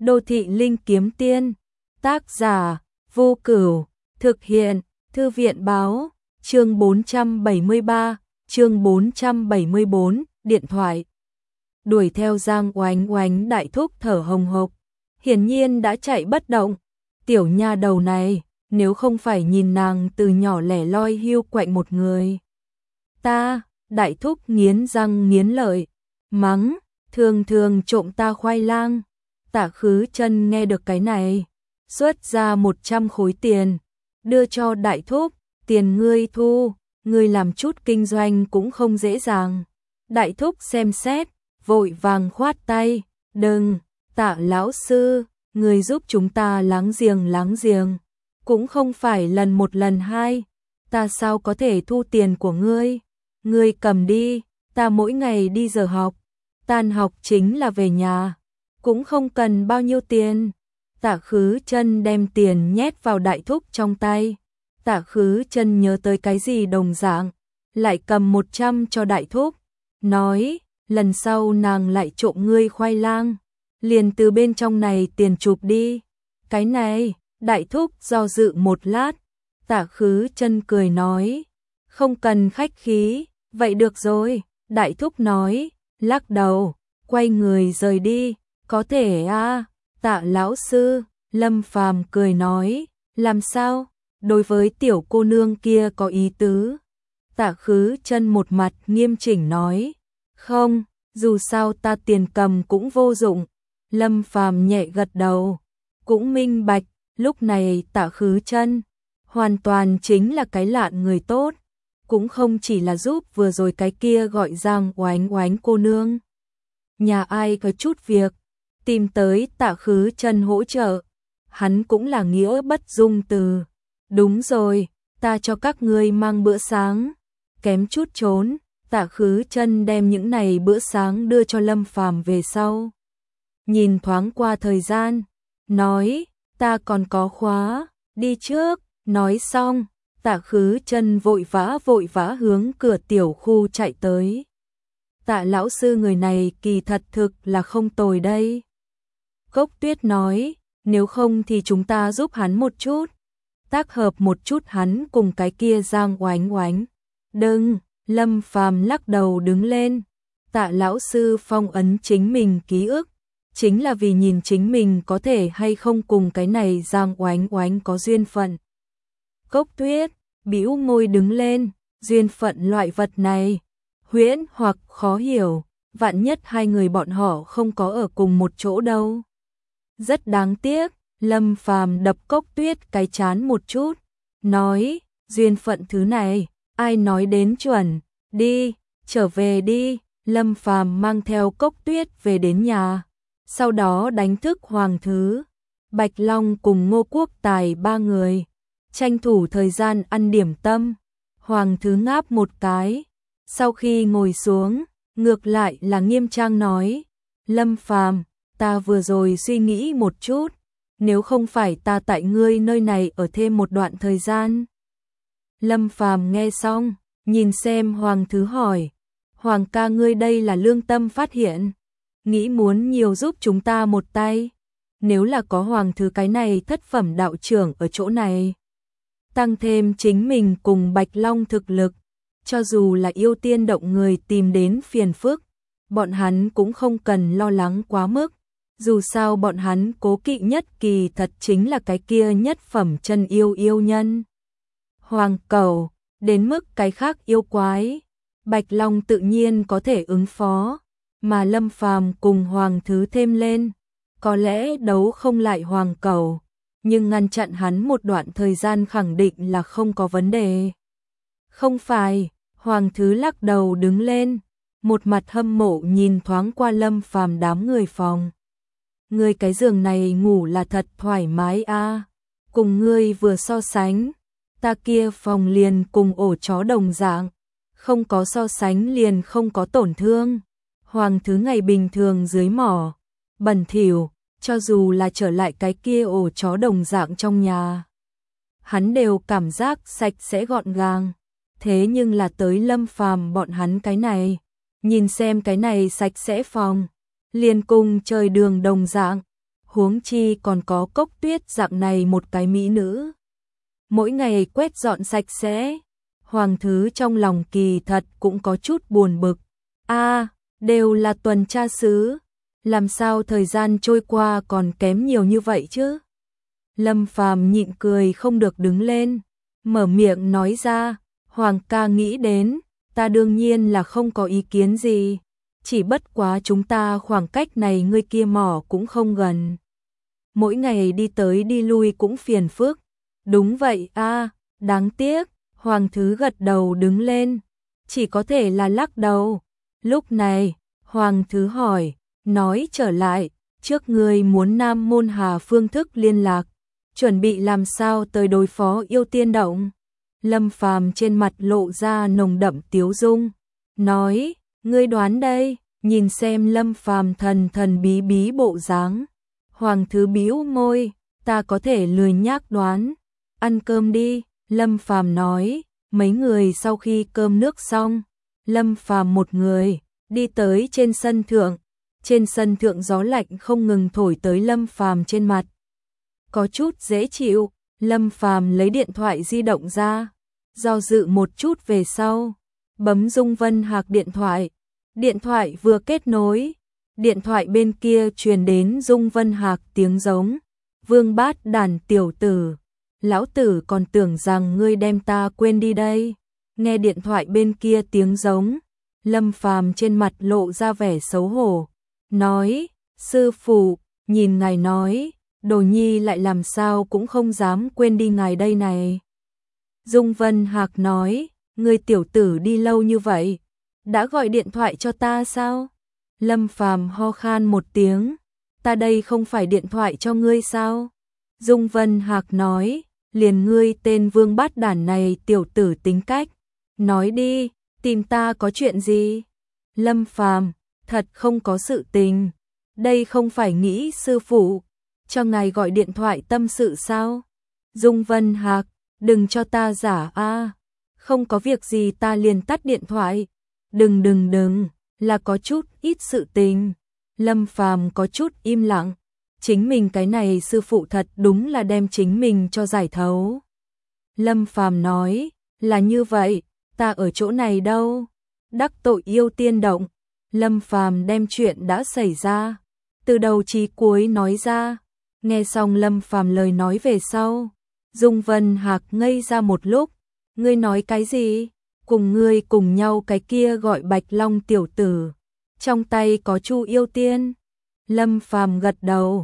Đô thị linh kiếm tiên. Tác giả Vô Cửu. Thực hiện Thư viện báo. Chương 473, chương 474, điện thoại. Đuổi theo Giang Oánh Oánh đại thúc thở hồng hộc, hiển nhiên đã chạy bất động. Tiểu nha đầu này, nếu không phải nhìn nàng từ nhỏ lẻ loi hiu quạnh một người. Ta, đại thúc nghiến răng nghiến lợi, mắng, thường thường trộm ta khoai lang. Tạ Khứ Chân nghe được cái này, xuất ra 100 khối tiền, đưa cho đại thúc, tiền ngươi thu, ngươi làm chút kinh doanh cũng không dễ dàng. Đại thúc xem xét, vội vàng khoát tay, đừng, Tạ lão sư, ngươi giúp chúng ta láng giềng, cũng không phải lần một lần hai, ta sao có thể thu tiền của ngươi cầm đi, ta mỗi ngày đi giờ học, tan học chính là về nhà, cũng không cần bao nhiêu tiền. Tạ Khứ Chân đem tiền nhét vào đại thúc trong tay. Tạ Khứ Chân nhớ tới cái gì đồng dạng, lại cầm 100 cho đại thúc, nói, lần sau nàng lại trộm ngươi khoai lang, liền từ bên trong này tiền chụp đi. Cái này, đại thúc do dự một lát, Tạ Khứ Chân cười nói, không cần khách khí, vậy được rồi. Đại thúc nói, lắc đầu, quay người rời đi, có thể à, Tạ lão sư. Lâm Phàm cười nói, làm sao, đối với tiểu cô nương kia có ý tứ. Tạ Khứ Chân một mặt nghiêm chỉnh nói, không, dù sao ta tiền cầm cũng vô dụng. Lâm Phàm nhẹ gật đầu, cũng minh bạch, lúc này Tạ Khứ Chân hoàn toàn chính là cái lạn người tốt, cũng không chỉ là giúp vừa rồi cái kia gọi Giang Oánh Oánh cô nương. Nhà ai có chút việc, tìm tới Tạ Khứ Chân hỗ trợ, hắn cũng là nghĩa bất dung từ. Đúng rồi, ta cho các ngươi mang bữa sáng. Kém chút trốn, Tạ Khứ Chân đem những này bữa sáng đưa cho Lâm Phàm về sau. Nhìn thoáng qua thời gian, nói, ta còn có khóa, đi trước. Nói xong, Tạ Khứ Chân vội vã hướng cửa tiểu khu chạy tới. Tạ lão sư người này kỳ thật thực là không tồi đây. Cốc Tuyết nói, nếu không thì chúng ta giúp hắn một chút, tác hợp một chút hắn cùng cái kia Giang Oánh Oánh. Đừng, Lâm Phàm lắc đầu đứng lên. Tạ lão sư phong ấn chính mình ký ức, chính là vì nhìn chính mình có thể hay không cùng cái này Giang Oánh Oánh có duyên phận. Cốc Tuyết bĩu môi đứng lên, duyên phận loại vật này, huyễn hoặc khó hiểu, vạn nhất hai người bọn họ không có ở cùng một chỗ đâu. Rất đáng tiếc, Lâm Phàm đập Cốc Tuyết cái chán một chút, nói, duyên phận thứ này, ai nói đến chuẩn, đi, trở về đi. Lâm Phàm mang theo Cốc Tuyết về đến nhà, sau đó đánh thức Hoàng Thứ, Bạch Long cùng Ngô Quốc Tài ba người, tranh thủ thời gian ăn điểm tâm. Hoàng Thứ ngáp một cái, sau khi ngồi xuống, ngược lại là nghiêm trang nói, Lâm Phàm, ta vừa rồi suy nghĩ một chút, nếu không phải ta tại ngươi nơi này ở thêm một đoạn thời gian. Lâm Phàm nghe xong, nhìn xem Hoàng Thứ hỏi, Hoàng ca ngươi đây là lương tâm phát hiện, nghĩ muốn nhiều giúp chúng ta một tay. Nếu là có Hoàng Thứ cái này thất phẩm đạo trưởng ở chỗ này, tăng thêm chính mình cùng Bạch Long thực lực, cho dù là yêu tiên động người tìm đến phiền phức, bọn hắn cũng không cần lo lắng quá mức. Dù sao bọn hắn cố kỵ nhất kỳ thật chính là cái kia nhất phẩm chân yêu nhân. Hoàng Cẩu, đến mức cái khác yêu quái, Bạch Long tự nhiên có thể ứng phó, mà Lâm Phàm cùng Hoàng Thứ thêm lên, có lẽ đấu không lại Hoàng Cẩu, nhưng ngăn chặn hắn một đoạn thời gian khẳng định là không có vấn đề. Không phải, Hoàng Thứ lắc đầu đứng lên, một mặt hâm mộ nhìn thoáng qua Lâm Phàm đám người phòng. Ngươi cái giường này ngủ là thật thoải mái a, cùng ngươi vừa so sánh, ta kia phòng liền cùng ổ chó đồng dạng, không có so sánh liền không có tổn thương. Hoàng Thứ ngày bình thường dưới mỏ, bẩn thỉu, cho dù là trở lại cái kia ổ chó đồng dạng trong nhà, hắn đều cảm giác sạch sẽ gọn gàng. Thế nhưng là tới Lâm Phàm bọn hắn cái này, nhìn xem cái này sạch sẽ phòng, liền cùng trời đường đồng dạng. huống chi còn có Cốc Tuyết dạng này một cái mỹ nữ. Mỗi ngày quét dọn sạch sẽ, Hoàng Thứ trong lòng kỳ thật cũng có chút buồn bực. Đều là tuần tra sứ, làm sao thời gian trôi qua còn kém nhiều như vậy chứ? Lâm Phàm nhịn cười không được đứng lên, mở miệng nói ra, Hoàng ca nghĩ đến, ta đương nhiên là không có ý kiến gì, chỉ bất quá chúng ta khoảng cách này ngươi kia mỏ cũng không gần. Mỗi ngày đi tới đi lui cũng phiền phức. Đúng vậy đáng tiếc, Hoàng Thứ gật đầu đứng lên, chỉ có thể là lắc đầu. Lúc này, Hoàng Thứ hỏi, nói trở lại, trước ngươi muốn Nam Môn Hà phương thức liên lạc, chuẩn bị làm sao tới đối phó yêu tiên động. Lâm Phàm trên mặt lộ ra nồng đậm tiếu dung, nói, ngươi đoán đây, nhìn xem Lâm Phàm thần thần bí bí bộ dáng. Hoàng Thứ bĩu môi, ta có thể lười nhác đoán, ăn cơm đi, Lâm Phàm nói. Mấy người sau khi cơm nước xong, Lâm Phàm một người đi tới trên sân thượng. Trên sân thượng gió lạnh không ngừng thổi tới Lâm Phàm trên mặt. Có chút dễ chịu, Lâm Phàm lấy điện thoại di động ra, do dự một chút về sau, bấm Dung Vân Hạc điện thoại. Điện thoại vừa kết nối, điện thoại bên kia truyền đến Dung Vân Hạc tiếng giống, Vương Bát Đàn tiểu tử, lão tử còn tưởng rằng ngươi đem ta quên đi đây. Nghe điện thoại bên kia tiếng giống, Lâm Phàm trên mặt lộ ra vẻ xấu hổ, nói, sư phụ, nhìn ngài nói, đồ nhi lại làm sao cũng không dám quên đi ngài đây này. Dung Vân Hạc nói, ngươi tiểu tử đi lâu như vậy, đã gọi điện thoại cho ta sao? Lâm Phàm ho khan một tiếng, ta đây không phải điện thoại cho ngươi sao? Dung Vân Hạc nói, liền ngươi tên Vương Bát Đản này tiểu tử tính cách, nói đi, tìm ta có chuyện gì? Lâm Phàm, thật không có sự tình, đây không phải nghĩ sư phụ cho ngài gọi điện thoại tâm sự sao? Dung Vân Hạc, đừng cho ta giả không có việc gì ta liền tắt điện thoại. Đừng, là có chút ít sự tình. Lâm Phàm có chút im lặng, chính mình cái này sư phụ thật đúng là đem chính mình cho giải thấu. Lâm Phàm nói, là như vậy, ta ở chỗ này đâu? Đắc tội yêu tiên động. Lâm Phàm đem chuyện đã xảy ra từ đầu chí cuối nói ra. Nghe xong Lâm Phàm lời nói về sau, Dung Vân Hạc ngây ra một lúc, ngươi nói cái gì? Cùng ngươi cùng nhau cái kia gọi Bạch Long tiểu tử, trong tay có Chu yêu tiên. Lâm Phàm gật đầu,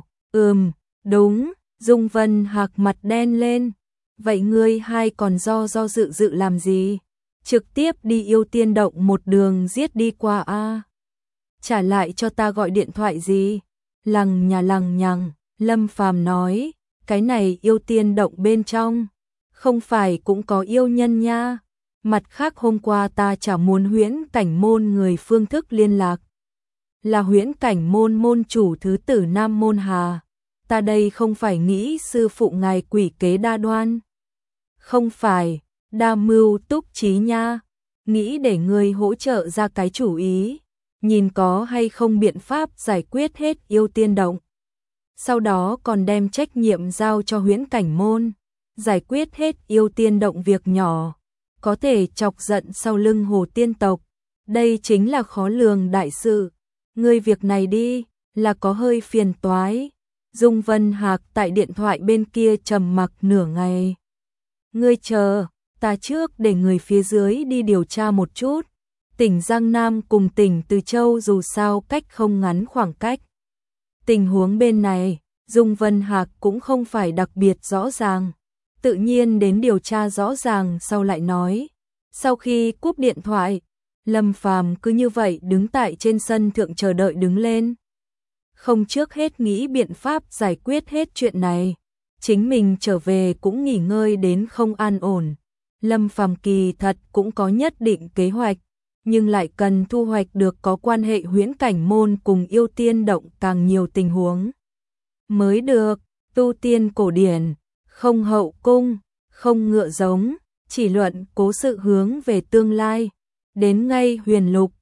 đúng. Dung Vân Hạc mặt đen lên, vậy ngươi hai còn do dự làm gì? Trực tiếp đi yêu tiên động một đường giết đi qua trả lại cho ta gọi điện thoại gì? Lằng nhằng, Lâm Phàm nói, cái này yêu tiên động bên trong, không phải cũng có yêu nhân nha. Mặt khác hôm qua ta chả muốn Huyễn Cảnh môn người phương thức liên lạc, là Huyễn Cảnh môn môn chủ thứ tử Nam Môn Hà. Ta đây không phải nghĩ sư phụ ngài quỷ kế đa đoan, không phải đa mưu túc trí nha, nghĩ để ngươi hỗ trợ ra cái chủ ý, nhìn có hay không biện pháp giải quyết hết yêu tiên động. Sau đó còn đem trách nhiệm giao cho Huyễn Cảnh môn, giải quyết hết yêu tiên động việc nhỏ, có thể chọc giận sau lưng Hồ tiên tộc. Đây chính là khó lường đại sự. Ngươi việc này đi, là có hơi phiền toái. Dung Vân Hạc tại điện thoại bên kia trầm mặc nửa ngày. Ngươi chờ, ta trước để người phía dưới đi điều tra một chút. Tỉnh Giang Nam cùng tỉnh Từ Châu dù sao cách không ngắn khoảng cách. Tình huống bên này, Dung Vân Hạc cũng không phải đặc biệt rõ ràng. Tự nhiên đến điều tra rõ ràng sau lại nói. Sau khi cúp điện thoại, Lâm Phàm cứ như vậy đứng tại trên sân thượng chờ đợi đứng lên. Không trước hết nghĩ biện pháp giải quyết hết chuyện này. Chính mình trở về cũng nghỉ ngơi đến không an ổn. Lâm Phàm kỳ thật cũng có nhất định kế hoạch, nhưng lại cần thu hoạch được có quan hệ Huyễn Cảnh môn cùng yêu tiên động càng nhiều tình huống mới được. Tu tiên cổ điển, không hậu cung, không ngựa giống, chỉ luận cố sự hướng về tương lai. Đến ngay huyền lục,